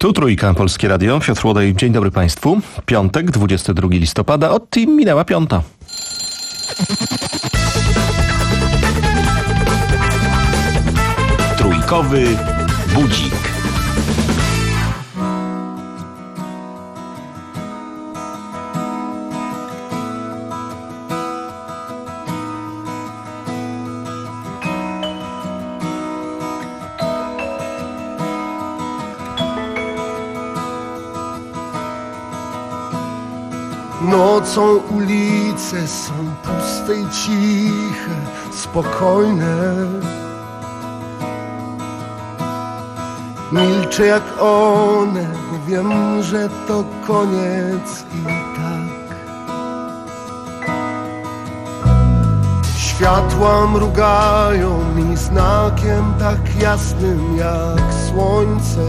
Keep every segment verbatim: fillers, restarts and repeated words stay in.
Tu Trójka, Polskie Radio, Piotr Łodej, dzień dobry Państwu. Piątek, dwudziestego drugiego listopada, od i minęła piąta. Trójkowy budzik. Nocą ulice są puste i ciche, spokojne. Milczę jak one, wiem, że to koniec i tak. Światła mrugają mi znakiem tak jasnym jak słońce.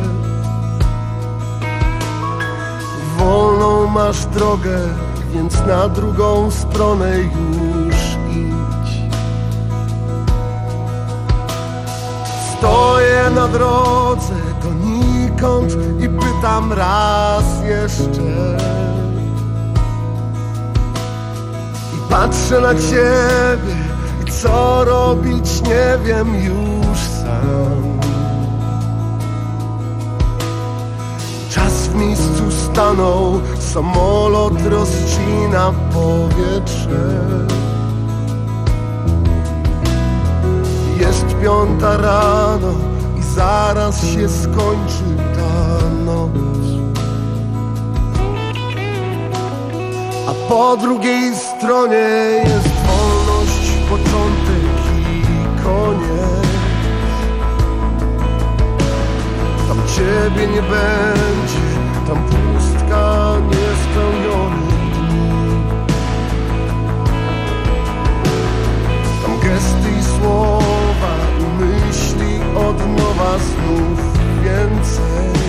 Wolną masz drogę, więc na drugą stronę już idź. Stoję na drodze donikąd i pytam raz jeszcze. I patrzę na ciebie i co robić nie wiem już sam. Czas w miejscu stanął, samolot rozcina powietrze. Jest piąta rano i zaraz się skończy ta noc. A po drugiej stronie jest wolność, początek i koniec. Tam ciebie nie będzie, tam pustka niespełnionych dni. Tam gesty i słowa i myśli od nowa znów więcej.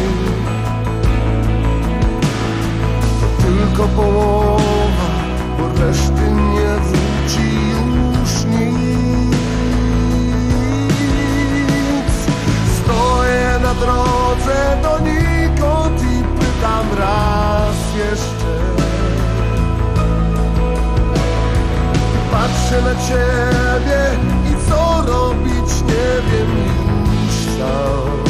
To tylko połowa, bo reszty nie wróci już nic. Stoję na drodze donikąd i pytam raz jeszcze. Patrzę na ciebie i co robić nie wiem już sam.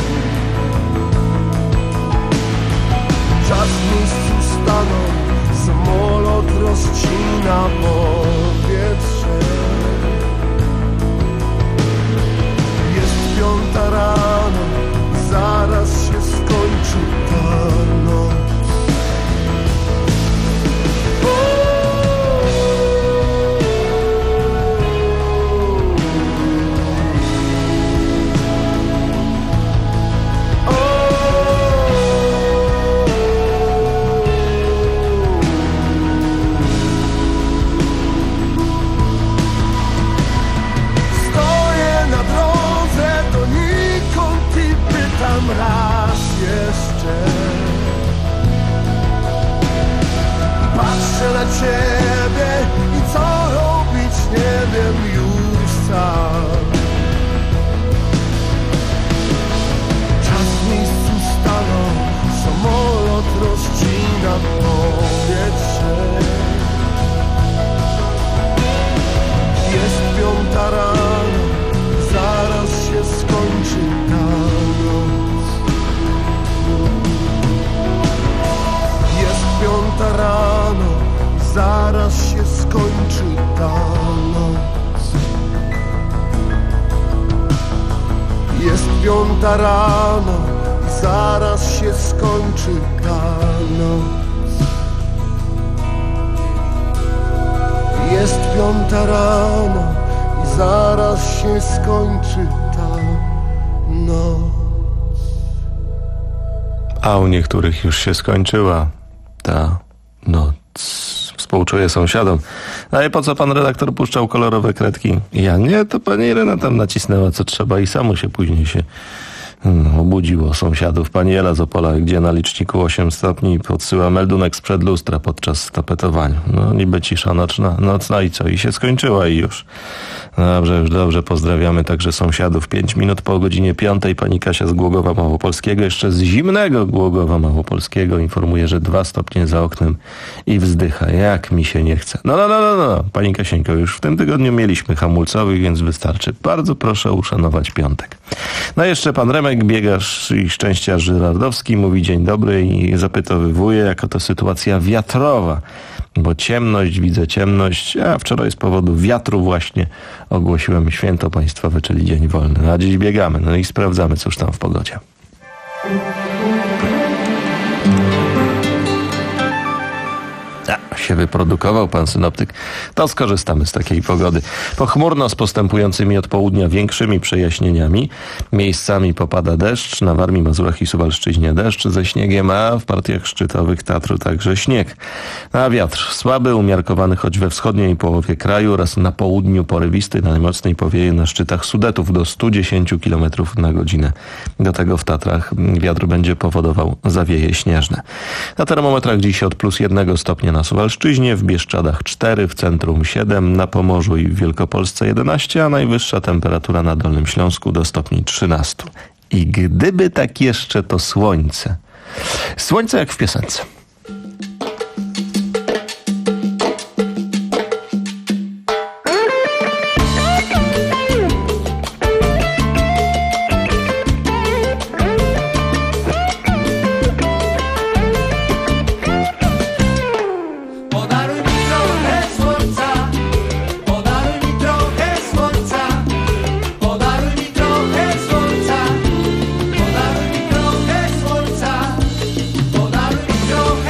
Czas w miejscu stanął, samolot rozcina powietrze. Jest piąta rano, zaraz się skończy ta noc. Raz jeszcze patrzę na ciebie i co robić nie wiem już sam. Czas w miejscu stanął, samolot rozcina powietrze. Jest piąta rano, zaraz się skończy ta noc. Piąta rano, zaraz się skończy ta noc. Jest piąta rano, zaraz się skończy ta noc. Jest piąta rano i zaraz się skończy ta noc. A u niektórych już się skończyła ta noc. Współczuję sąsiadom. A po co pan redaktor puszczał kolorowe kredki? Ja nie, to pani Irena tam nacisnęła co trzeba i samo się później się No, obudziło sąsiadów. Pani Ela z Opola, gdzie na liczniku osiem stopni, podsyła meldunek sprzed lustra podczas tapetowania. No niby cisza nocna, nocna i co? I się skończyła i już. Dobrze, już dobrze, pozdrawiamy także sąsiadów. Pięć minut po godzinie piątej pani Kasia z Głogowa Małopolskiego, jeszcze z zimnego Głogowa Małopolskiego, informuje, że dwa stopnie za oknem i wzdycha. Jak mi się nie chce. No, no, no, no, no. Pani Kasieńko, już w tym tygodniu mieliśmy hamulcowych, więc wystarczy. Bardzo proszę uszanować piątek. No jeszcze pan Remek, biegacz i szczęściarz żyrardowski, mówi dzień dobry i zapytowywuje, jaka to sytuacja wiatrowa. Bo ciemność, widzę ciemność, a wczoraj z powodu wiatru właśnie ogłosiłem święto państwowe, czyli dzień wolny. A dziś biegamy, no i sprawdzamy, cóż tam w pogodzie. A, się wyprodukował pan synoptyk. To skorzystamy z takiej pogody. Pochmurno z postępującymi od południa większymi przejaśnieniami. Miejscami popada deszcz. Na Warmii, Mazurach i Suwalszczyźnie deszcz ze śniegiem, a w partiach szczytowych Tatru także śnieg. A wiatr słaby, umiarkowany choć we wschodniej połowie kraju oraz na południu porywisty, najmocniej powieje na szczytach Sudetów do stu dziesięciu kilometrów na godzinę. Do tego w Tatrach wiatr będzie powodował zawieje śnieżne. Na termometrach dziś od plus jednego stopnia na Suwalszczyźnie, w Bieszczadach cztery, w centrum siedem, na Pomorzu i w Wielkopolsce jedenaście, a najwyższa temperatura na Dolnym Śląsku do stopni trzynastu. I gdyby tak jeszcze to słońce. Słońce jak w piosence. Podaruj mi trochę słońca, podaruj mi trochę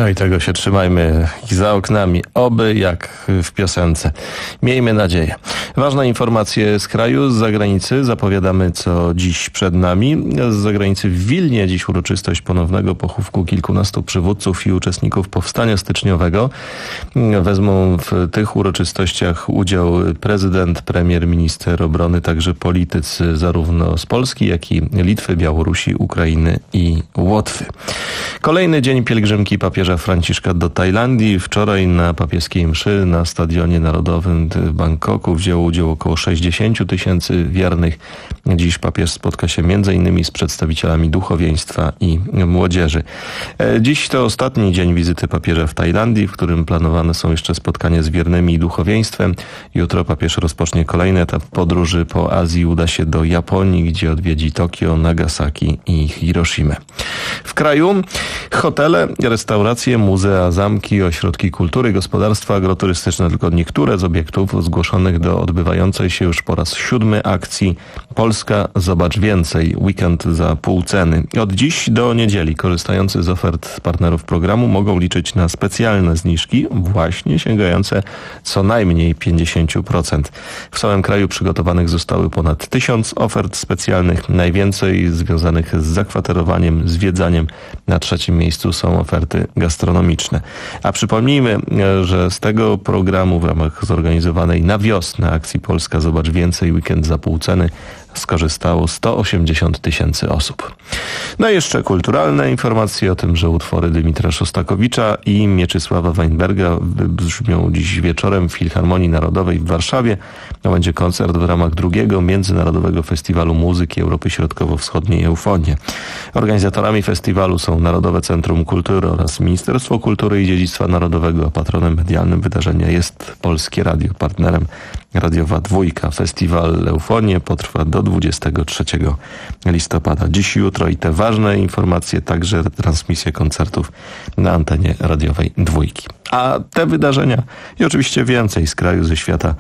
No i tego się trzymajmy i za oknami, oby jak w piosence. Miejmy nadzieję. Ważne informacje z kraju, z zagranicy. Zapowiadamy, co dziś przed nami. Z zagranicy w Wilnie dziś uroczystość ponownego pochówku kilkunastu przywódców i uczestników powstania styczniowego. Wezmą w tych uroczystościach udział prezydent, premier, minister obrony, także politycy zarówno z Polski, jak i Litwy, Białorusi, Ukrainy i Łotwy. Kolejny dzień pielgrzymki papieża Franciszka do Tajlandii. Wczoraj na papieskiej mszy na Stadionie Narodowym w Bangkoku wzięło udział około sześćdziesiąt tysięcy wiernych. Dziś papież spotka się między innymi z przedstawicielami duchowieństwa i młodzieży. Dziś to ostatni dzień wizyty papieża w Tajlandii, w którym planowane są jeszcze spotkania z wiernymi i duchowieństwem. Jutro papież rozpocznie kolejny etap podróży po Azji. Uda się do Japonii, gdzie odwiedzi Tokio, Nagasaki i Hiroshimę. W kraju hotele, restauracje, muzea, zamki, ośrodki kultury, gospodarstwa agroturystyczne, tylko niektóre z obiektów zgłoszonych do odbywającej się już po raz siódmy akcji Polska Zobacz Więcej. Weekend za pół ceny. Od dziś do niedzieli korzystający z ofert partnerów programu mogą liczyć na specjalne zniżki, właśnie sięgające co najmniej pięćdziesiąt procent. W całym kraju przygotowanych zostały ponad tysiąc ofert specjalnych, najwięcej związanych z zakwaterowaniem, zwiedzaniem. Na trzecim miejscu są oferty gastronomiczne. A przypomnijmy, że z tego programu w ramach zorganizowanej na wiosnę akcji Polska Zobacz Więcej, Weekend za pół ceny skorzystało sto osiemdziesiąt tysięcy osób. No i jeszcze kulturalne informacje o tym, że utwory Dymitra Szostakowicza i Mieczysława Weinberga wybrzmią dziś wieczorem w Filharmonii Narodowej w Warszawie. To będzie koncert w ramach drugiego Międzynarodowego Festiwalu Muzyki Europy Środkowo-Wschodniej Eufonie. Organizatorami festiwalu są Narodowe Centrum Kultury oraz Ministerstwo Kultury i Dziedzictwa Narodowego, a patronem medialnym wydarzenia jest Polskie Radio, partnerem Radiowa Dwójka. Festiwal Eufonie potrwa do dwudziestego trzeciego listopada. Dziś, jutro i te ważne informacje, także transmisje koncertów na antenie radiowej Dwójki. A te wydarzenia i oczywiście więcej z kraju, ze świata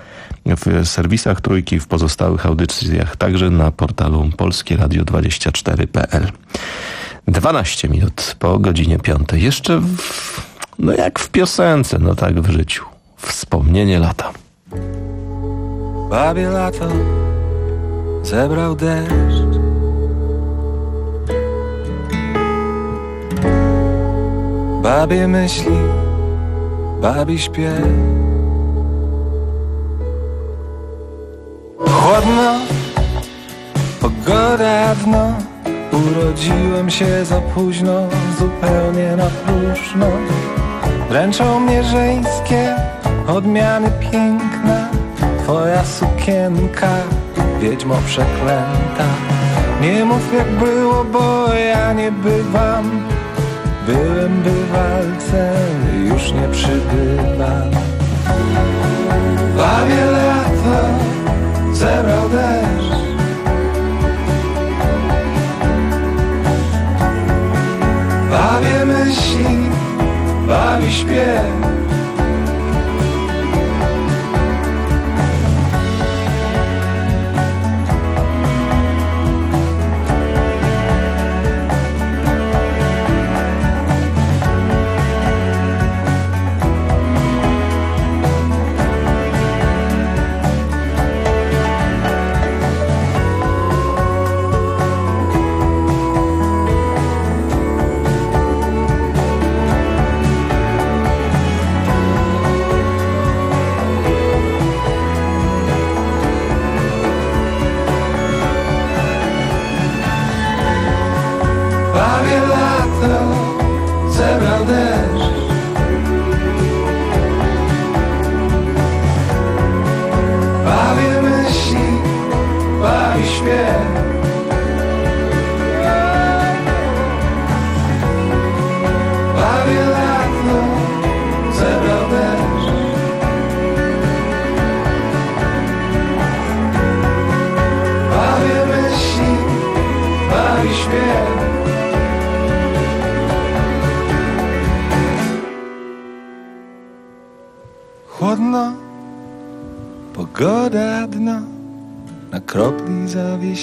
w serwisach Trójki, w pozostałych audycjach, także na portalu polskie radio dwadzieścia cztery kropka p l. dwanaście minut po godzinie piątej. Jeszcze w, no jak w piosence, no tak w życiu. Wspomnienie lata. Babie lato zebrał deszcz, babie myśli, babi śpiew. Chłodno, pogoda dno, urodziłem się za późno, zupełnie na próżno. Dręczą mnie żeńskie odmiany piękna, twoja sukienka, wiedźmo przeklęta. Nie mów jak było, bo ja nie bywam. Byłem bywalcem, już nie przybywam. Babie lato zebrał deszcz, babie myśli, bawi śpiew. Chłodno, pogoda dno, na kropli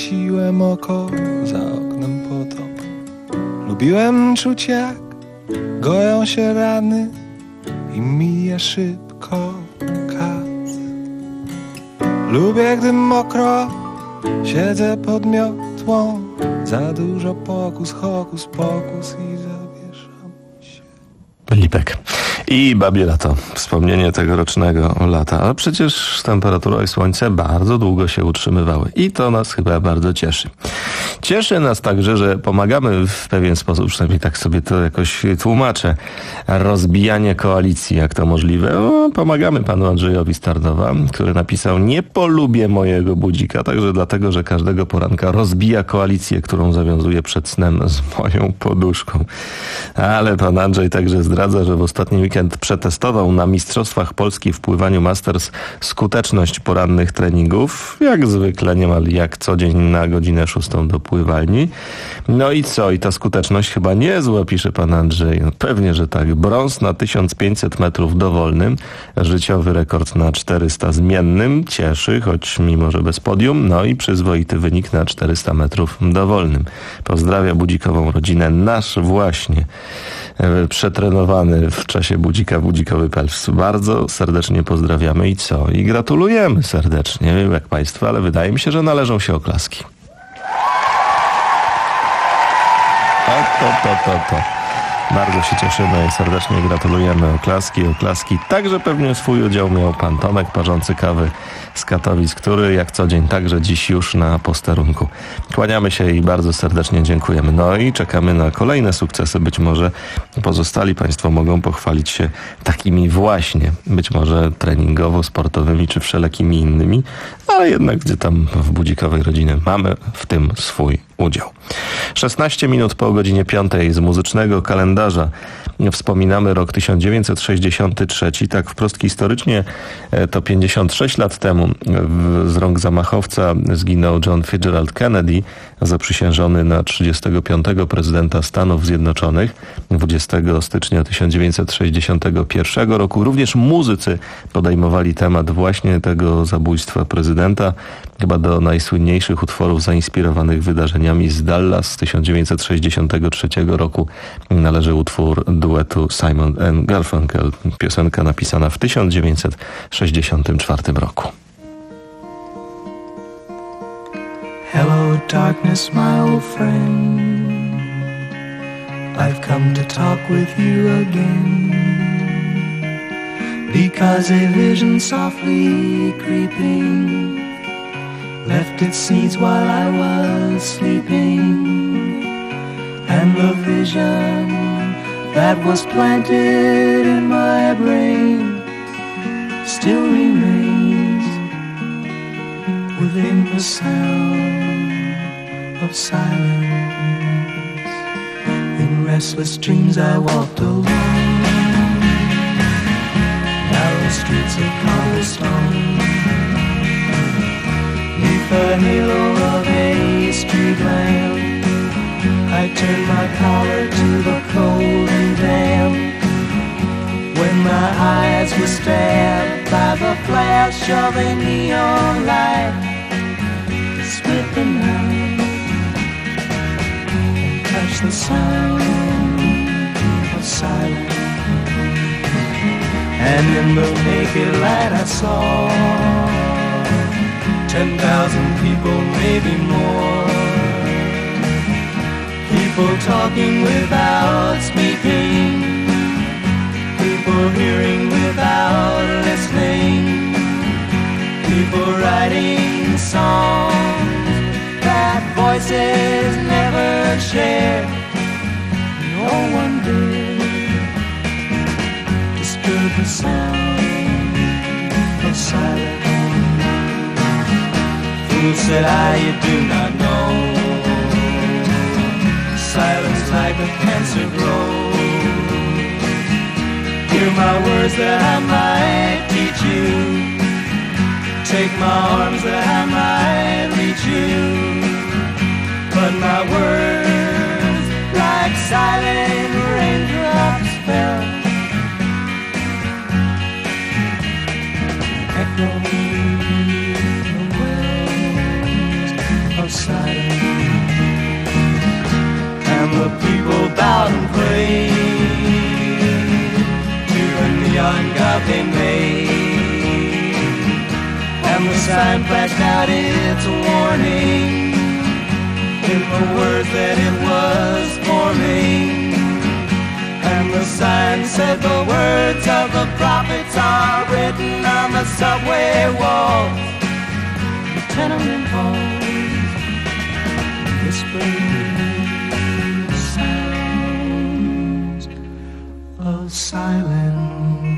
zawiesiłem oko, za oknem potop. Lubiłem czuć jak goją się rany i mija szybko kat. Lubię, gdy mokro siedzę pod miotłą, za dużo pokus, hokus, pokus i zawieszam się. Lipek. I babie lato. Wspomnienie tegorocznego lata. A przecież temperatura i słońce bardzo długo się utrzymywały. I to nas chyba bardzo cieszy. Cieszy nas także, że pomagamy w pewien sposób, przynajmniej tak sobie to jakoś tłumaczę, rozbijanie koalicji, jak to możliwe. O, pomagamy panu Andrzejowi Stardowa, który napisał: nie polubię mojego budzika, także dlatego, że każdego poranka rozbija koalicję, którą zawiązuje przed snem z moją poduszką. Ale pan Andrzej także zdradza, że w ostatnim weekend przetestował na Mistrzostwach Polski w pływaniu Masters skuteczność porannych treningów. Jak zwykle, niemal jak co dzień na godzinę szóstą do pływalni. No i co? I ta skuteczność chyba niezła, pisze pan Andrzej. No pewnie, że tak. Brąz na tysiąc pięćset metrów dowolnym. Życiowy rekord na czterysta zmiennym. Cieszy, choć mimo, że bez podium. No i przyzwoity wynik na czterysta metrów dowolnym. Pozdrawia budzikową rodzinę. Nasz właśnie przetrenowany w czasie budzika budzikowy Pels. Bardzo serdecznie pozdrawiamy i co? I gratulujemy serdecznie. Nie wiem jak państwo, ale wydaje mi się, że należą się oklaski. O, to, to, to, to. Bardzo się cieszymy i serdecznie gratulujemy. Oklaski, oklaski. Także pewnie swój udział miał pan Tomek, parzący kawy z Katowic, który jak co dzień także dziś już na posterunku. Kłaniamy się i bardzo serdecznie dziękujemy. No i czekamy na kolejne sukcesy. Być może pozostali państwo mogą pochwalić się takimi właśnie, być może treningowo, sportowymi czy wszelakimi innymi, ale jednak gdzie tam w budzikowej rodzinie mamy w tym swój udział. szesnaście minut po godzinie piątej z muzycznego kalendarza wspominamy rok tysiąc dziewięćset sześćdziesiąty trzeci. Tak wprost historycznie to pięćdziesiąt sześć lat temu z rąk zamachowca zginął John Fitzgerald Kennedy, zaprzysiężony na trzydziestego piątego prezydenta Stanów Zjednoczonych dwudziestego stycznia tysiąc dziewięćset sześćdziesiątego pierwszego roku. Również muzycy podejmowali temat właśnie tego zabójstwa prezydenta. Chyba do najsłynniejszych utworów zainspirowanych wydarzeniami z Dallas z tysiąc dziewięćset sześćdziesiątego trzeciego roku należy utwór duetu Simon and Garfunkel, piosenka napisana w tysiąc dziewięćset sześćdziesiątym czwartym roku. Hello darkness, my old friend, I've come to talk with you again, because a vision softly creeping left its seeds while I was sleeping, and the vision that was planted in my brain still remains within the sound of silence. In restless dreams I walked alone, narrow streets of cobblestone, neath the halo of a street lamp. I turned my collar to the cold and damp, when my eyes were stabbed by the flash of a neon light. Split the night and touch the sound of silence, and in the naked light I saw ten thousand people, maybe more, people talking without speaking, people hearing without listening, people writing songs that voices never shared. No one did disturb the sound of silence. Fool, said I, you do not know, silence like a cancer grows. Hear my words that I might teach you, take my arms that I might reach you, but my words like silent raindrops fell, echoing the wells of silence. And the people bowed and prayed God they made. And the sign flashed out its warning in the words that it was forming. And the sign said the words of the prophets are written on the subway walls, the tenement halls, whispering sounds of silence.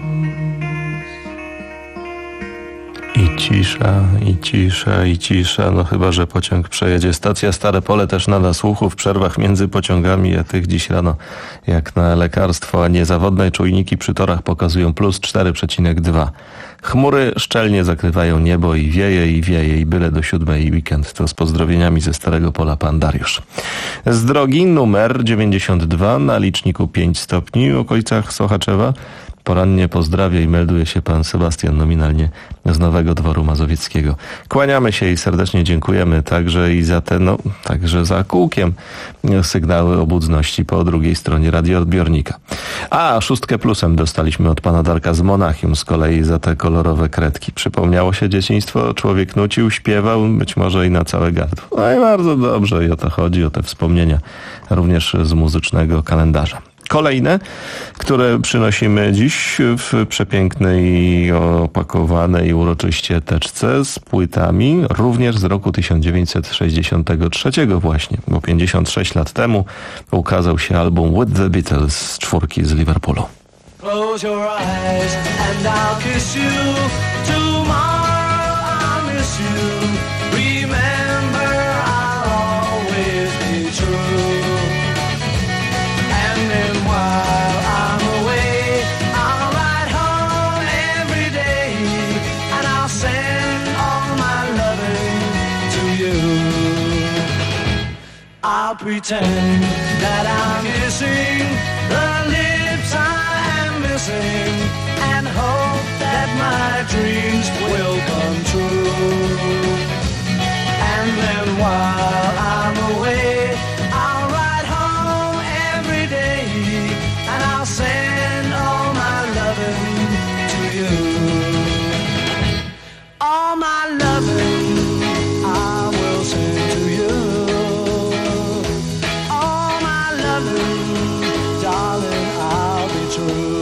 I cisza, i cisza, i cisza. No chyba, że pociąg przejedzie. Stacja Stare Pole też nada słuchu w przerwach między pociągami, a tych dziś rano jak na lekarstwo, a niezawodne czujniki przy torach pokazują plus cztery przecinek dwa. Chmury szczelnie zakrywają niebo i wieje, i wieje, i byle do siódmej weekend. To z pozdrowieniami ze Starego Pola pan Dariusz. Z drogi numer dziewięćdziesiąt dwa na liczniku pięć stopni w okolicach Sochaczewa. Porannie pozdrawia i melduje się pan Sebastian, nominalnie z Nowego Dworu Mazowieckiego. Kłaniamy się i serdecznie dziękujemy także i za te, no, także za kółkiem sygnały obudzności po drugiej stronie radioodbiornika. A szóstkę plusem dostaliśmy od pana Darka z Monachium z kolei za te kolorowe kredki. Przypomniało się dzieciństwo, człowiek nucił, śpiewał, być może i na całe gardło. No i bardzo dobrze, i o to chodzi, o te wspomnienia również z muzycznego kalendarza. Kolejne, które przynosimy dziś w przepięknej, opakowanej uroczyście teczce z płytami, również z roku tysiąc dziewięćset sześćdziesiątego trzeciego właśnie, bo pięćdziesiąt sześć lat temu ukazał się album With the Beatles z czwórki z Liverpoolu. Close your eyes and I'll kiss you. Tomorrow I'll miss you. Remember, I'll always be true. And then while I'm away, I'll ride home every day, and I'll send all my loving to you. I'll pretend that I'm kissing the lips I am missing, and hope that my dreams will come true. And then while I'm away, I'll ride home every day, and I'll send all my loving to you. All my loving I will send to you. All my loving, darling, I'll be true.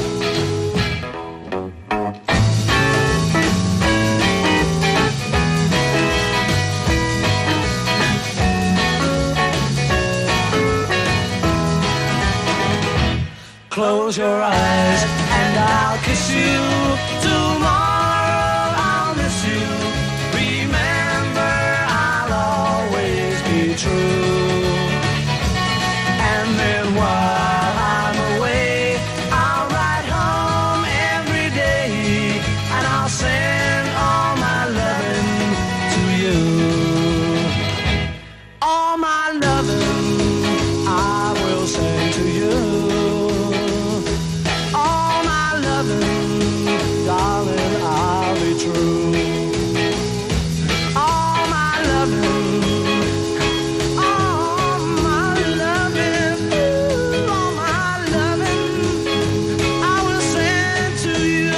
Close your eyes and I'll kiss you. Tomorrow I'll miss you. Remember, I'll always be true. And then while I'm away, I'll ride home every day, and I'll send all my loving to you. All my loving I will send to you. Darling, I'll be true. All my loving, all my loving, ooh, all my loving, I will send to you.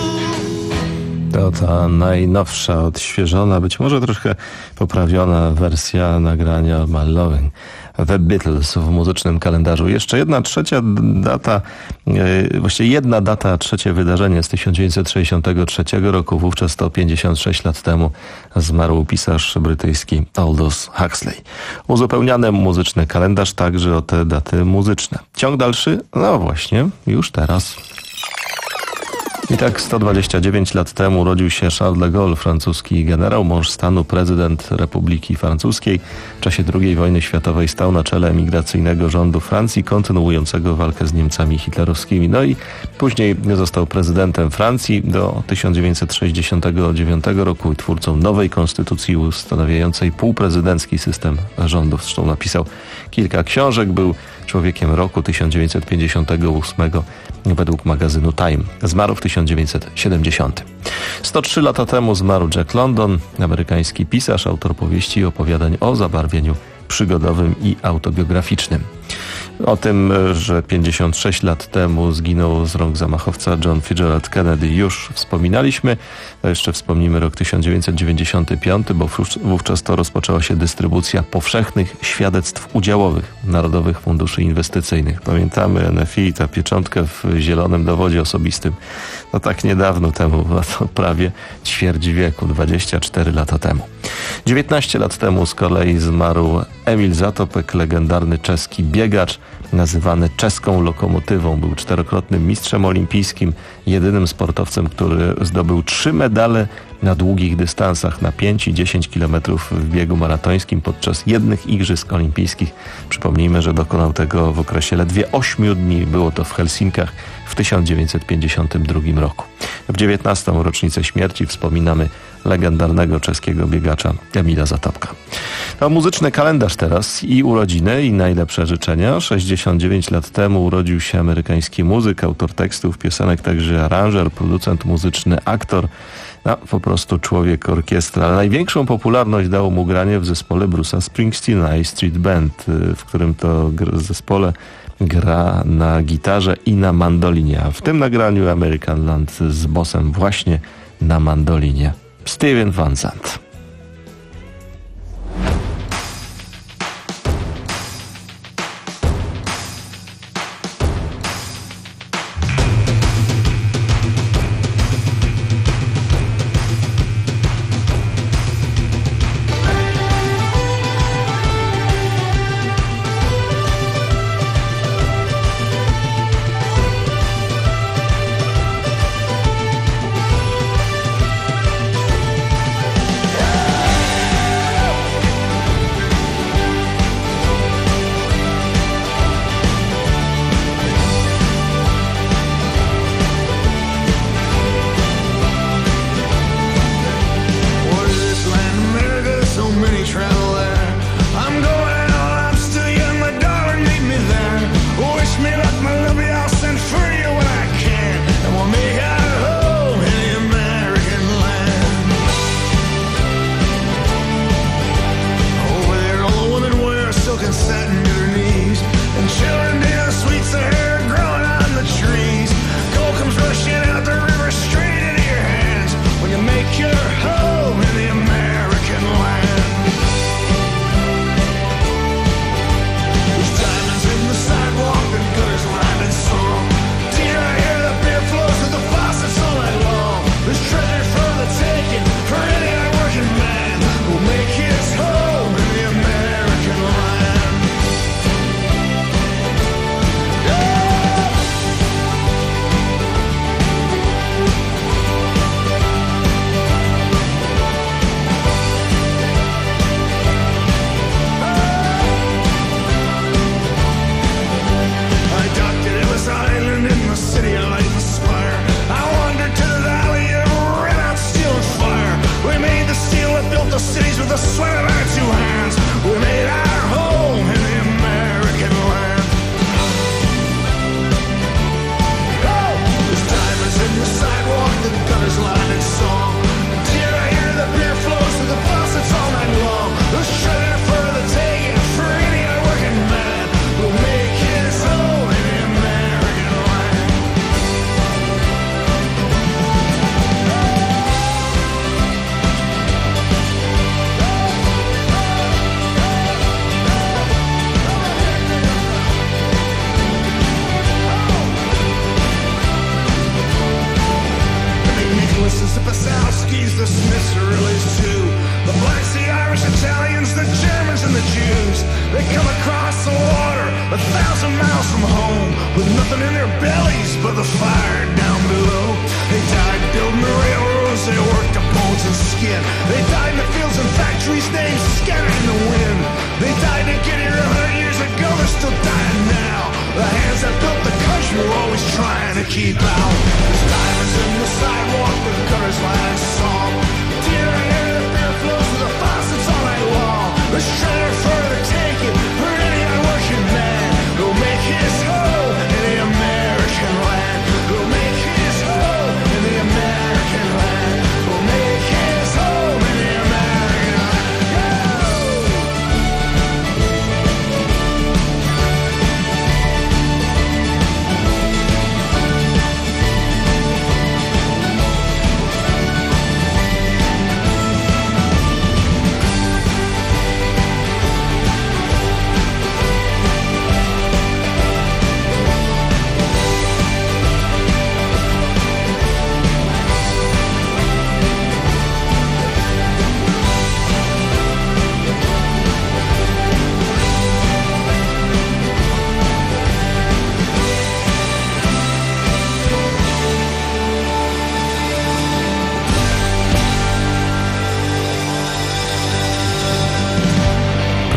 To ta najnowsza, odświeżona, być może troszkę poprawiona wersja nagrania My Loving The Beatles w muzycznym kalendarzu. Jeszcze jedna trzecia data, właściwie jedna data, trzecie wydarzenie z tysiąc dziewięćset sześćdziesiątego trzeciego roku. Wówczas to pięćdziesiąt sześć lat temu zmarł pisarz brytyjski Aldous Huxley. Uzupełniany muzyczny kalendarz także o te daty muzyczne. Ciąg dalszy? No właśnie, już teraz. I tak sto dwadzieścia dziewięć lat temu urodził się Charles de Gaulle, francuski generał, mąż stanu, prezydent Republiki Francuskiej. W czasie drugiej wojny światowej stał na czele emigracyjnego rządu Francji, kontynuującego walkę z Niemcami hitlerowskimi. No i później został prezydentem Francji do tysiąc dziewięćset sześćdziesiątego dziewiątego roku i twórcą nowej konstytucji ustanawiającej półprezydencki system rządów. Zresztą napisał kilka książek, był człowiekiem roku tysiąc dziewięćset pięćdziesiątego ósmego według magazynu Time. Zmarł w tysiąc dziewięćset siedemdziesiątym. sto trzy lata temu zmarł Jack London, amerykański pisarz, autor powieści i opowiadań o zabarwieniu przygodowym i autobiograficznym. O tym, że pięćdziesiąt sześć lat temu zginął z rąk zamachowca John Fitzgerald Kennedy, już wspominaliśmy. To jeszcze wspomnimy rok tysiąc dziewięćset dziewięćdziesiąty piąty, bo wówczas to rozpoczęła się dystrybucja powszechnych świadectw udziałowych Narodowych Funduszy Inwestycyjnych. Pamiętamy N F I, ta pieczątka w zielonym dowodzie osobistym. No tak niedawno temu, to prawie ćwierć wieku, dwadzieścia cztery lata temu. dziewiętnaście lat temu z kolei zmarł Emil Zatopek, legendarny czeski biegacz, nazywany czeską lokomotywą. Był czterokrotnym mistrzem olimpijskim, jedynym sportowcem, który zdobył trzy medale na długich dystansach, na pięć i dziesięć kilometrów w biegu maratońskim podczas jednych Igrzysk Olimpijskich. Przypomnijmy, że dokonał tego w okresie ledwie ośmiu dni. Było to w Helsinkach w tysiąc dziewięćset pięćdziesiątym drugim roku. W dziewiętnastą rocznicę śmierci wspominamy legendarnego czeskiego biegacza Emila Zatopka. To muzyczny kalendarz teraz i urodziny, i najlepsze życzenia. sześćdziesiąt dziewięć lat temu urodził się amerykański muzyk, autor tekstów, piosenek, także aranżer, producent muzyczny, aktor. No, po prostu człowiek orkiestra. Ale największą popularność dało mu granie w zespole Bruce'a Springsteena, A Street Band, w którym to zespole gra na gitarze i na mandolinie. A w tym nagraniu American Land z bossem właśnie na mandolinie. Steven Van Zandt.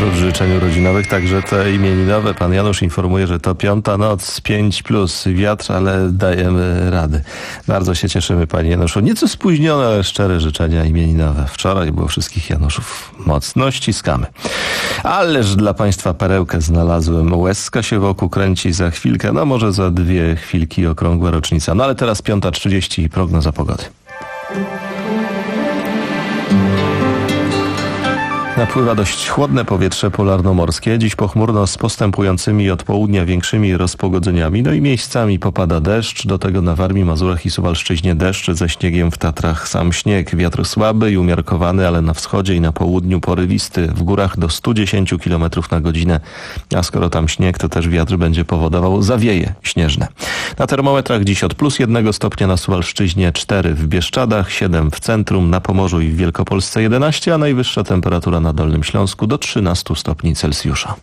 Oprócz życzeń urodzinowych także te imieninowe. Pan Janusz informuje, że to piąta noc, pięć plus wiatr, ale dajemy rady. Bardzo się cieszymy, panie Januszu. Nieco spóźnione, ale szczere życzenia imieninowe. Wczoraj było wszystkich Januszów mocno ściskamy. Ależ dla państwa perełkę znalazłem. Łezka się wokół kręci za chwilkę, no może za dwie chwilki okrągła rocznica. No ale teraz piąta trzydzieści i prognoza pogody. Napływa dość chłodne powietrze polarnomorskie. Dziś pochmurno z postępującymi od południa większymi rozpogodzeniami. No i miejscami popada deszcz. Do tego na Warmii, Mazurach i Suwalszczyźnie deszcz, ze śniegiem w Tatrach sam śnieg. Wiatr słaby i umiarkowany, ale na wschodzie i na południu porywisty. W górach do stu dziesięciu kilometrów na godzinę. A skoro tam śnieg, to też wiatr będzie powodował zawieje śnieżne. Na termometrach dziś od plus jednego stopnia na Suwalszczyźnie, cztery w Bieszczadach, siedem w centrum, na Pomorzu i w Wielkopolsce jedenaście, a najwyższa temperatura na Dolnym Śląsku do trzynastu stopni Celsjusza.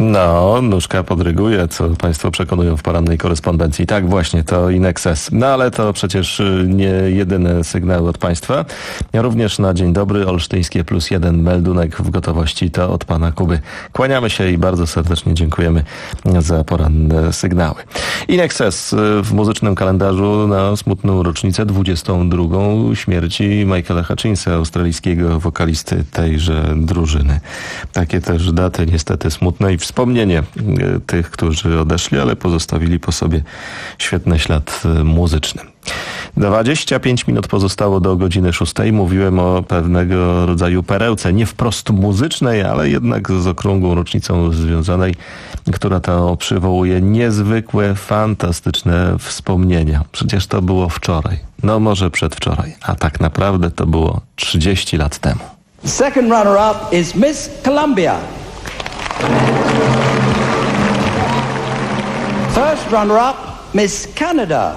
No, nóżka podryguje, co państwo przekonują w porannej korespondencji. Tak, właśnie, to Inexes. No ale to przecież nie jedyne sygnały od państwa. Również na dzień dobry olsztyńskie plus jeden meldunek w gotowości to od pana Kuby. Kłaniamy się i bardzo serdecznie dziękujemy za poranne sygnały. Inexes w muzycznym kalendarzu na smutną rocznicę dwudziestą drugą śmierci Michaela Hutchinsa, australijskiego wokalisty tejże drużyny. Takie też daty niestety smutne i wspomnienie tych, którzy odeszli, ale pozostawili po sobie świetny ślad muzyczny. dwadzieścia pięć minut pozostało do godziny szóstej. Mówiłem o pewnego rodzaju perełce, nie wprost muzycznej, ale jednak z okrągłą rocznicą związanej, która to przywołuje niezwykłe, fantastyczne wspomnienia. Przecież to było wczoraj, no może przedwczoraj, a tak naprawdę to było trzydzieści lat temu. Second runner-up is Miss Columbia. First runner-up, Miss Canada.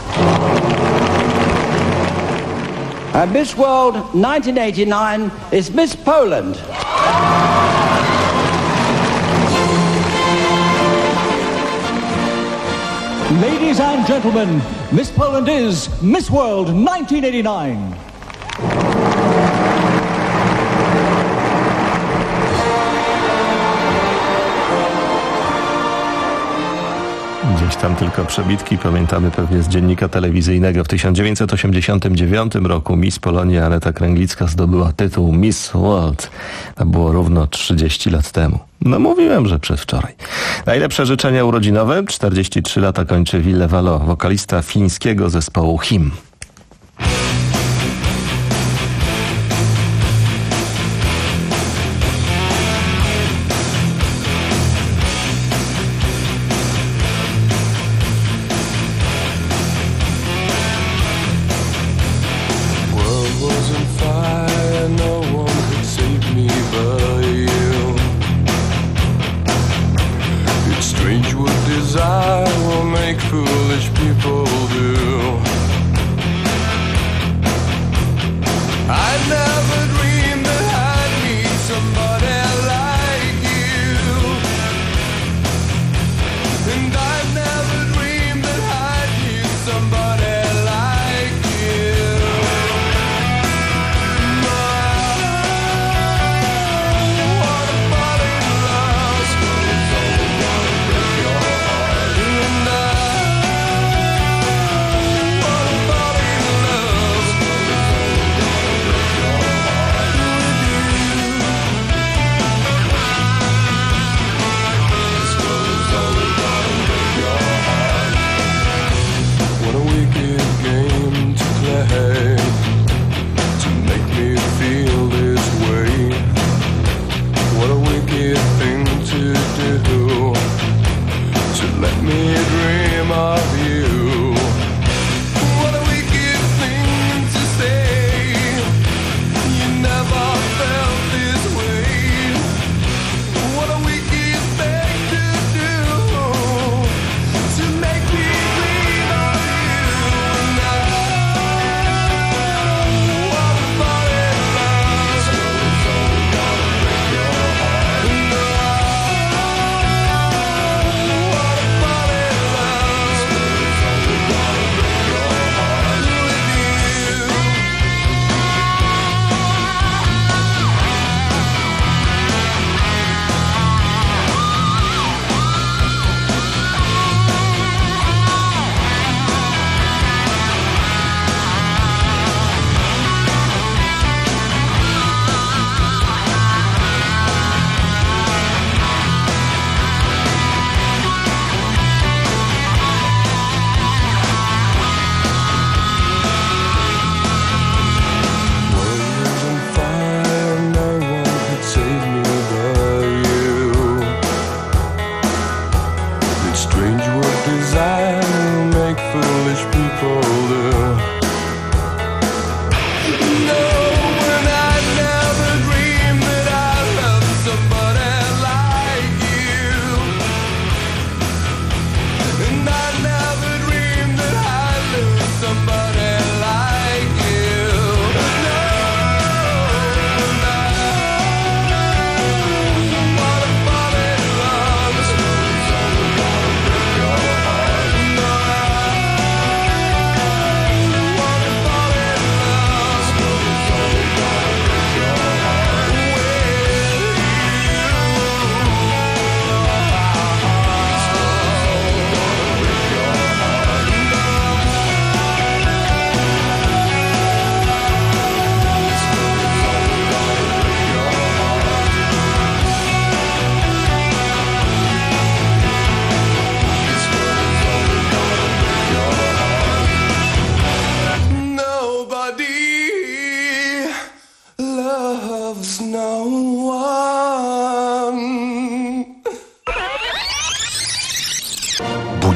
And Miss World nineteen eighty-nine is Miss Poland. Ladies and gentlemen, Miss Poland is Miss World nineteen eighty-nine. Gdzieś tam tylko przebitki, pamiętamy pewnie z dziennika telewizyjnego. W tysiąc dziewięćset osiemdziesiątym dziewiątym roku Miss Polonia Aneta Kręglicka zdobyła tytuł Miss World. To było równo trzydzieści lat temu. No mówiłem, że przedwczoraj. Najlepsze życzenia urodzinowe. czterdzieści trzy lata kończy Ville Valo, wokalista fińskiego zespołu H I M. Desire will make foolish people do.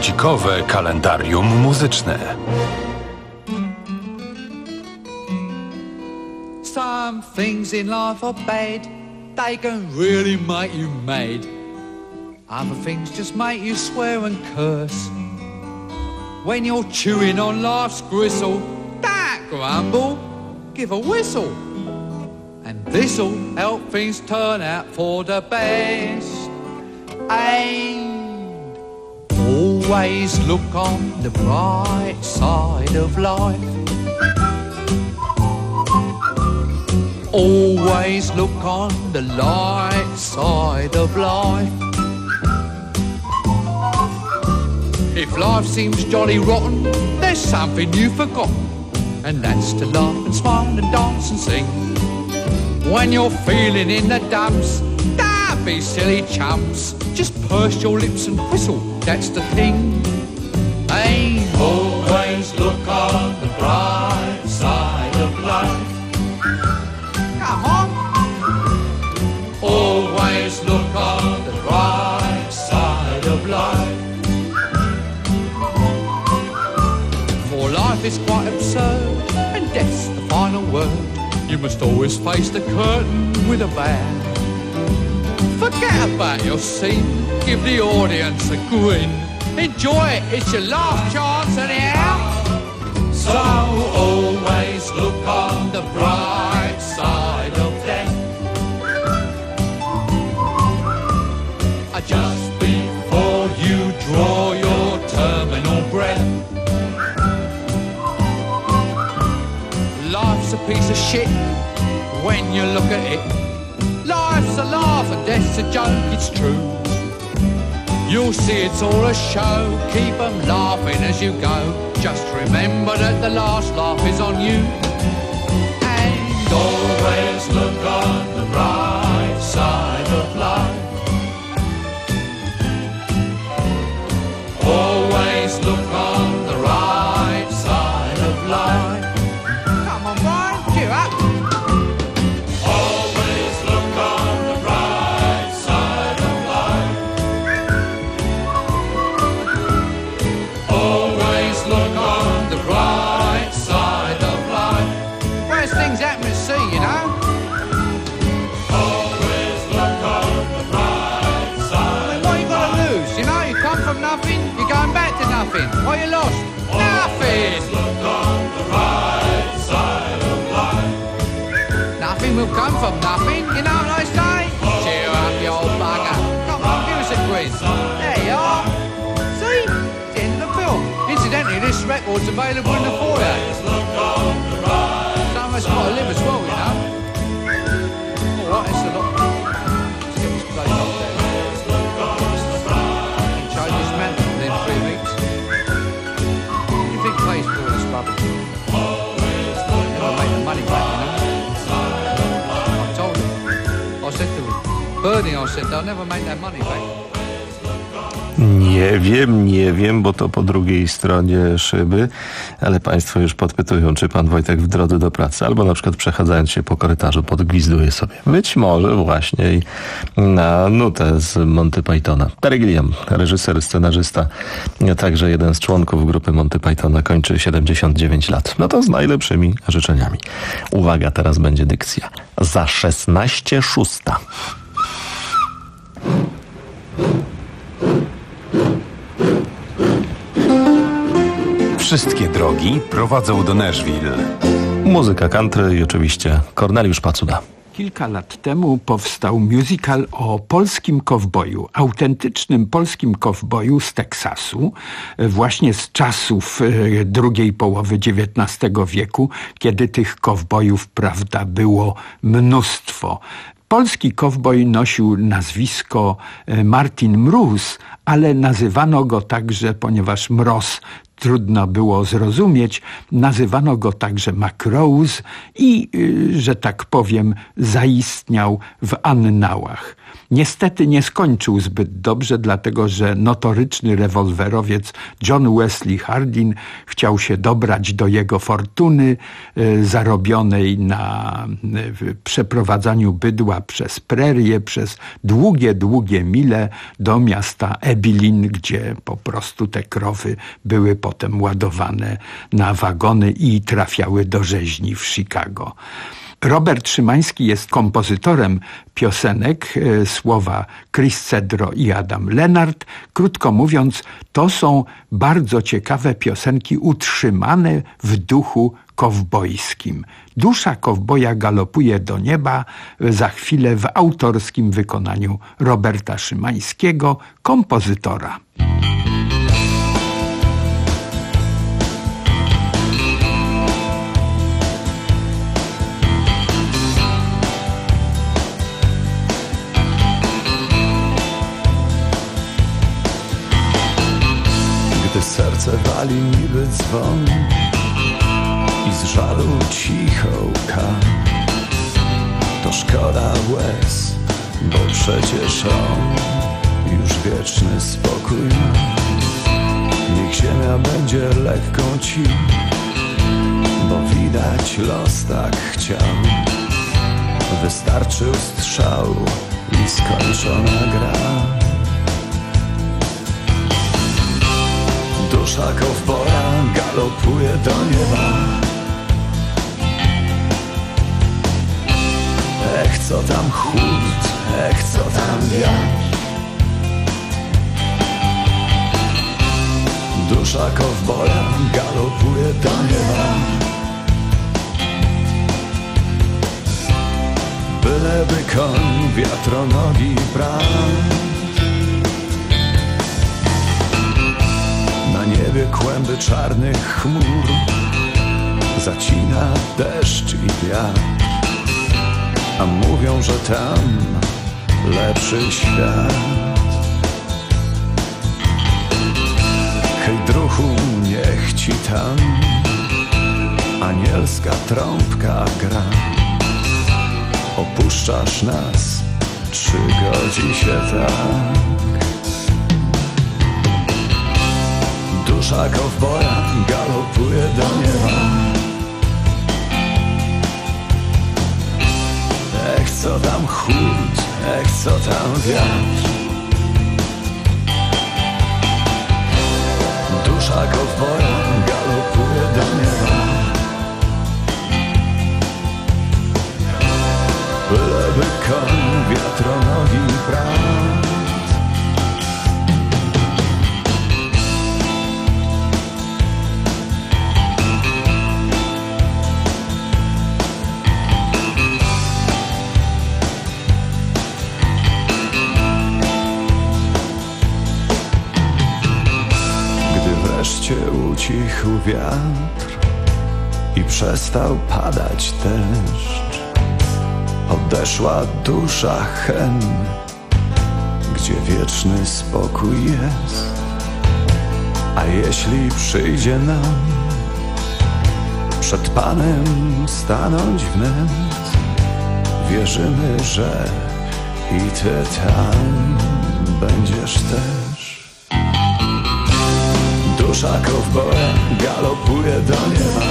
Budzikowe kalendarium muzyczne. Some things in life are bad. They can really make you mad. Other things just make you swear and curse. When you're chewing on life's gristle, don't grumble, give a whistle. And this'll help things turn out for the best. And always look on the bright side of life. Always look on the light side of life. If life seems jolly rotten, there's something you've forgotten, and that's to laugh and smile and dance and sing. When you're feeling in the dumps, don't be silly chumps. Just purse your lips and whistle, that's the thing. Hey, always look on the bright side of life. Come on. Always look on the bright side of life. For life is quite absurd, and death's the final word. You must always face the curtain with a bow. Forget about your scene, give the audience a grin. Enjoy it, it's your last chance anyhow. So always look on the bright side of death. Just before you draw your terminal breath. Life's a piece of shit when you look at it. Life's a laugh and death's a joke, it's true. You'll see it's all a show, keep them laughing as you go. Just remember that the last laugh is on you. And always look on the bright side of life. Always look on the right side of life. Come on, Brian, cheer up. Always look on the right side of life. Always look on the right side of life. Worst things happen at sea, you know. Always look on the right side. I mean, what you got to lose? You know, you come from nothing, you're going back to nothing. What you lost? Nothing. Look on the right side of life. Nothing will come from nothing, you know what I say? Cheer up, you old bugger. Come on, give us a quiz. There you are. See? It's the end of the film. Incidentally, this record's available in the foyer. Some of us got to live as well, you know. All right, it's a lot. Let's get this place up there. Charge this man within three weeks. What do you think pays for all this rubbish? Never make the money back, you know. I told him. I said to him, Bernie, I said, they'll never make that money back. Nie wiem, nie wiem, bo to po drugiej stronie szyby, ale państwo już podpytują, czy pan Wojtek w drodze do pracy, albo na przykład przechadzając się po korytarzu podgwizduje sobie. Być może właśnie i na nutę z Monty Pythona. Terry Gilliam, reżyser, scenarzysta, także jeden z członków grupy Monty Pythona, kończy siedemdziesiąt dziewięć lat. No to z najlepszymi życzeniami. Uwaga, teraz będzie dykcja. Za szesnaście szósta. Wszystkie drogi prowadzą do Nashville. Muzyka country i oczywiście Korneliusz Pacuda. Kilka lat temu powstał musical o polskim kowboju, autentycznym polskim kowboju z Teksasu, właśnie z czasów drugiej połowy dziewiętnastego wieku, kiedy tych kowbojów, prawda, było mnóstwo. Polski kowboj nosił nazwisko Martin Mróz, ale nazywano go także, ponieważ Mroz trudno było zrozumieć. Nazywano go także McRose i, że tak powiem, zaistniał w annałach. Niestety nie skończył zbyt dobrze, dlatego że notoryczny rewolwerowiec John Wesley Hardin chciał się dobrać do jego fortuny y, zarobionej na y, przeprowadzaniu bydła przez prerię, przez długie, długie mile do miasta Ebilin, gdzie po prostu te krowy były potem ładowane na wagony i trafiały do rzeźni w Chicago. Robert Szymański jest kompozytorem piosenek, e, słowa Chris Cedro i Adam Lennart. Krótko mówiąc, to są bardzo ciekawe piosenki utrzymane w duchu kowbojskim. Dusza kowboja galopuje do nieba, za chwilę w autorskim wykonaniu Roberta Szymańskiego, kompozytora. Gdy serce wali niby dzwon i z żalu cicho łka, to szkoda łez, bo przecież on już wieczny spokój ma. Niech ziemia będzie lekką ci, bo widać los tak chciał. Wystarczył strzał i skończona gra. Dusza kowboja galopuje do nieba. Ech, co tam chłód, ech, co tam wiatr. Dusza kowboja galopuje do nieba. Byleby koń wiatronogi brał. Na niebie kłęby czarnych chmur zacina deszcz i wiatr, a mówią, że tam lepszy świat. Hej druhu, niech ci tam anielska trąbka gra. Opuszczasz nas, czy godzi się tak? Dusza kowboja galopuje do nieba. Ech, co tam chłód, ech, co tam wiatr. Dusza kowboja galopuje do nieba. Byleby koń wiatronogi brał. Wreszcie ucichł wiatr i przestał padać deszcz. Odeszła dusza hen, gdzie wieczny spokój jest. A jeśli przyjdzie nam przed Panem stanąć wnet, wierzymy, że i ty tam będziesz też. Dusza kowboja galopuje do nieba.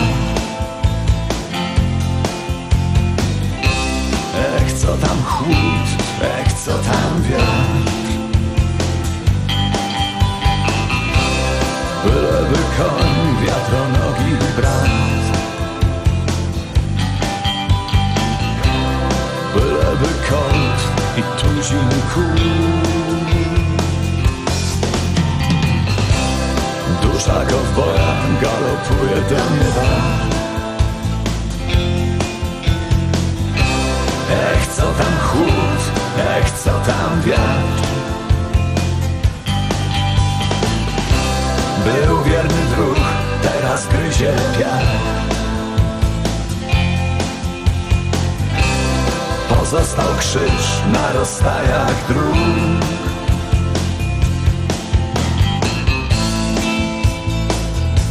Ech, co tam chłód, ech, co tam wiatr. Byleby koń wiatronogi brat. Byleby kot i tuzin kół. Dusza kowboja galopuje do nieba. Ech, co tam chłód, ech, co tam wiatr. Był wierny druh, teraz gryzie piach. Pozostał krzyż na rozstajach dróg.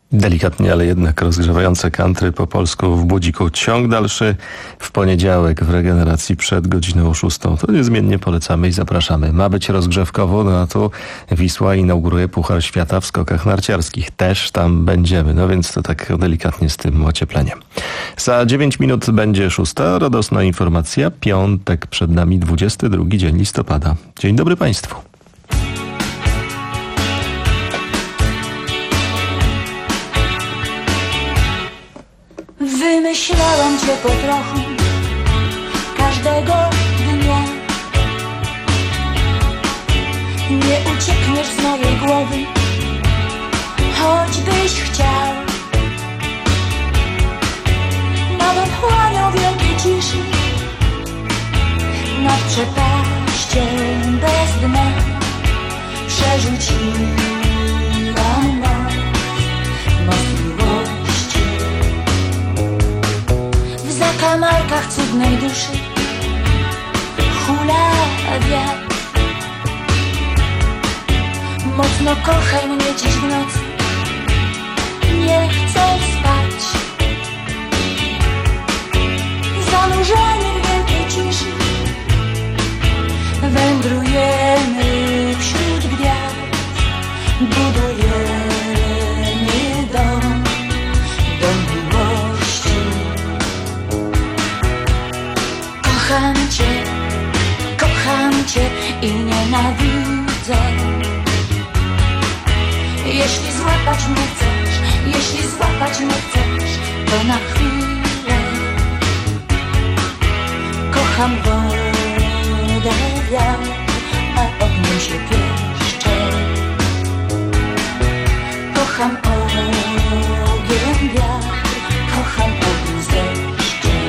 Delikatnie, ale jednak rozgrzewające country po polsku w budziku. Ciąg dalszy w poniedziałek w regeneracji przed godziną szóstą. To niezmiennie polecamy i zapraszamy. Ma być rozgrzewkowo, no a tu Wisła inauguruje Puchar Świata w skokach narciarskich. Też tam będziemy, no więc to tak delikatnie z tym ociepleniem. Za dziewięć minut będzie szósta. Radosna informacja. Piątek przed nami, dwudziesty drugi dzień listopada. Dzień dobry Państwu. Wymyślałam cię po trochu każdego dnia. Nie uciekniesz z mojej głowy, choćbyś chciał. Nad otchłanią wielkiej ciszy, nad przepaścią bez dna przerzuciłam noc możliwości. W zakamarkach cudnej duszy hula wiatr. Mocno kochaj mnie dziś w nocy, nie chcę spać. Zanurzeni w wielkiej ciszy wędrujemy wśród gwiazd. Budujemy dom, dom miłości. Kocham cię, kocham cię i nienawidzę. Jeśli złapać mnie chcesz, jeśli złapać mnie chcesz, to na chwilę. Kocham wodę, wiatr, a ogniem się pieszczę. Kocham ogień, wiatr, kocham ogień z deszczem.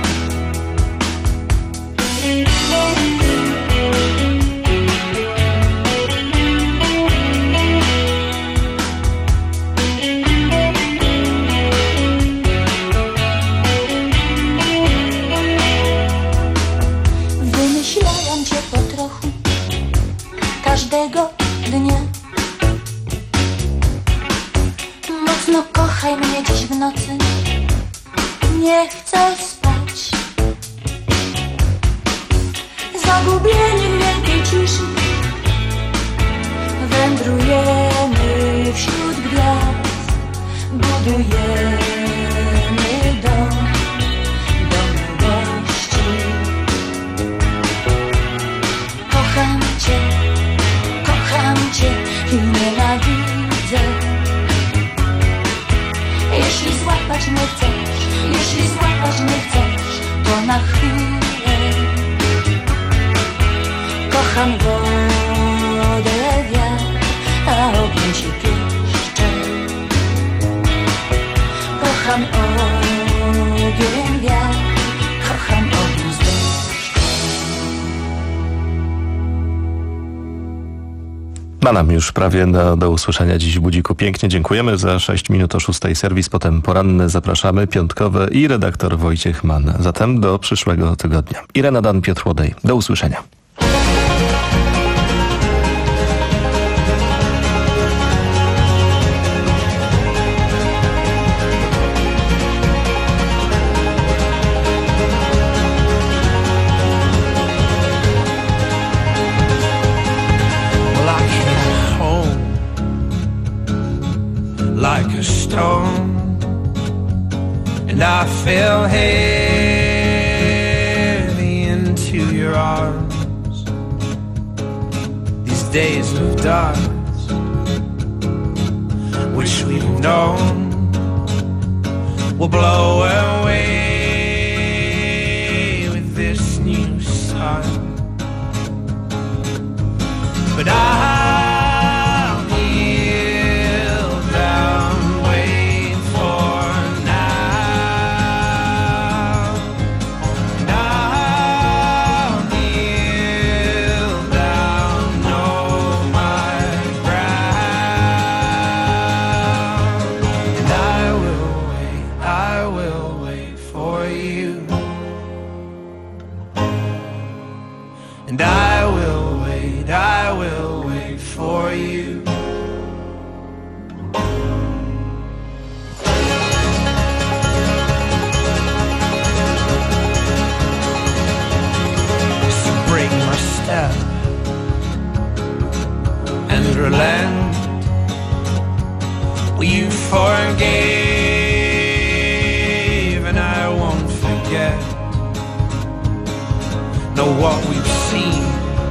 Wymyślałam cię po trochu każdego dnia. Mocno kochaj mnie dziś w nocy, nie chcę spać. Zagubieni w wielkiej ciszy wędrujemy wśród gwiazd. Budujemy dom, dom miłości. Kocham cię, kocham cię i nienawidzę. Jeśli złapać mnie chcesz, jeśli złapać mnie chcesz, to na chwilę. Kocham wodę, wiatr, a ogień się pieszczę. Kocham ogień, wiatr, kocham ogień z deszczem. Ma nam już prawie do, do usłyszenia dziś w budziku. Pięknie dziękujemy za sześć minut o szóstej serwis, potem poranne zapraszamy, piątkowe i redaktor Wojciech Mann. Zatem do przyszłego tygodnia. Irena Dan, Piotr Łodej. Do usłyszenia. Like a stone, and I fell heavy into your arms. These days of darkness, which we've known, will blow away with this new sun. But I and I will wait, I will wait know what we've seen,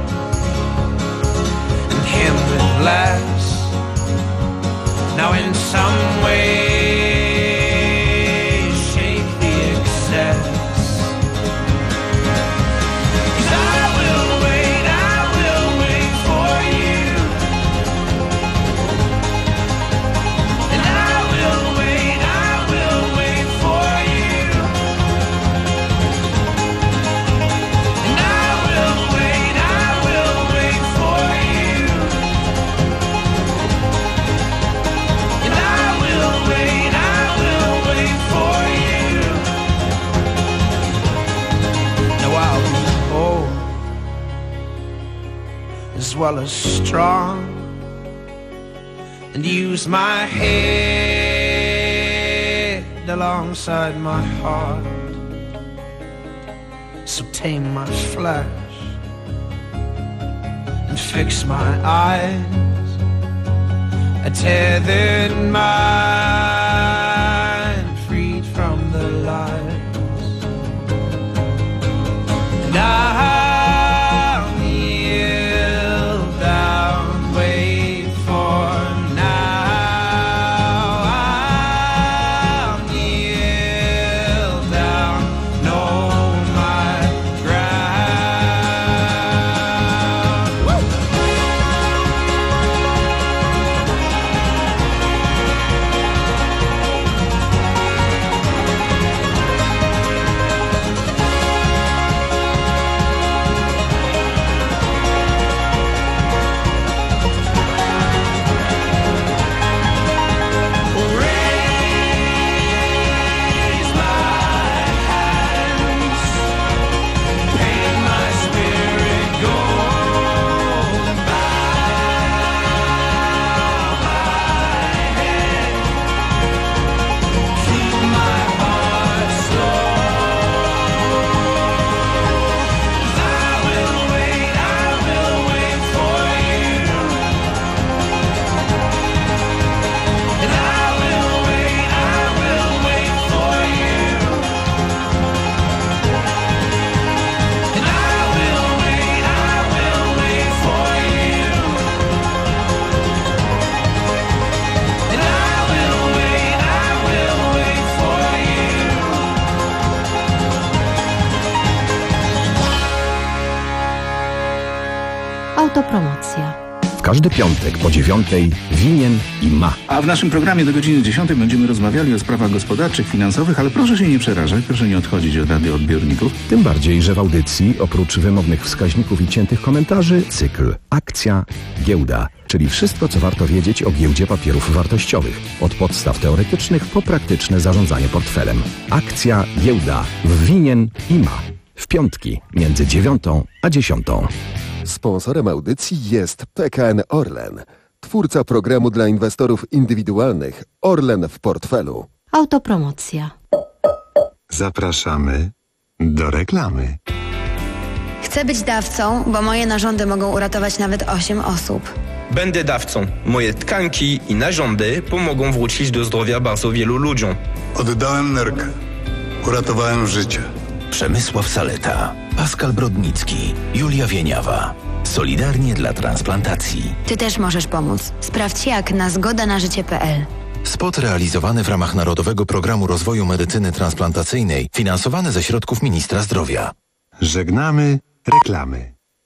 and him with less. Now in some way shape the excess. 'Cause I will wait, I will wait for you, and I will wait, I will wait for you, and I will wait, I will wait for you, and I will wait, I will wait for you. Now I'll be old as well as strong, and use my head alongside my heart. So tame my flesh and fix my eyes, a tethered mind freed from the lies. And I'll kneel down, wait for now. I'll kneel down, know my ground. Woo! Raise my hands, paint my spirit gold, and bow my head, keep my heart slow. 'Cause I will wait, I will wait for you, and I will wait, I will wait for you, and I will wait, I will wait for you, and I will wait, I will wait for you. Autopromocja. W każdy piątek po dziewiątej winien i ma. A w naszym programie do godziny dziesiątej będziemy rozmawiali o sprawach gospodarczych, finansowych, ale proszę się nie przerażać, proszę nie odchodzić od radioodbiorników. Tym bardziej, że w audycji oprócz wymownych wskaźników i ciętych komentarzy cykl Akcja, Giełda, czyli wszystko, co warto wiedzieć o giełdzie papierów wartościowych. Od podstaw teoretycznych po praktyczne zarządzanie portfelem. Akcja, Giełda w winien i ma. W piątki między dziewiątą a dziesiątą. Sponsorem audycji jest P K N Orlen, twórca programu dla inwestorów indywidualnych Orlen w portfelu. Autopromocja. Zapraszamy do reklamy. Chcę być dawcą, bo moje narządy mogą uratować nawet osiem osób. Będę dawcą. Moje tkanki i narządy pomogą wrócić do zdrowia bardzo wielu ludziom. Oddałem nerkę. Uratowałem życie. Przemysław Saleta, Pascal Brodnicki, Julia Wieniawa. Solidarnie dla transplantacji. Ty też możesz pomóc. Sprawdź jak na zgoda na życie kropka p l. Spot realizowany w ramach Narodowego Programu Rozwoju Medycyny Transplantacyjnej, finansowany ze środków Ministra Zdrowia. Żegnamy reklamy.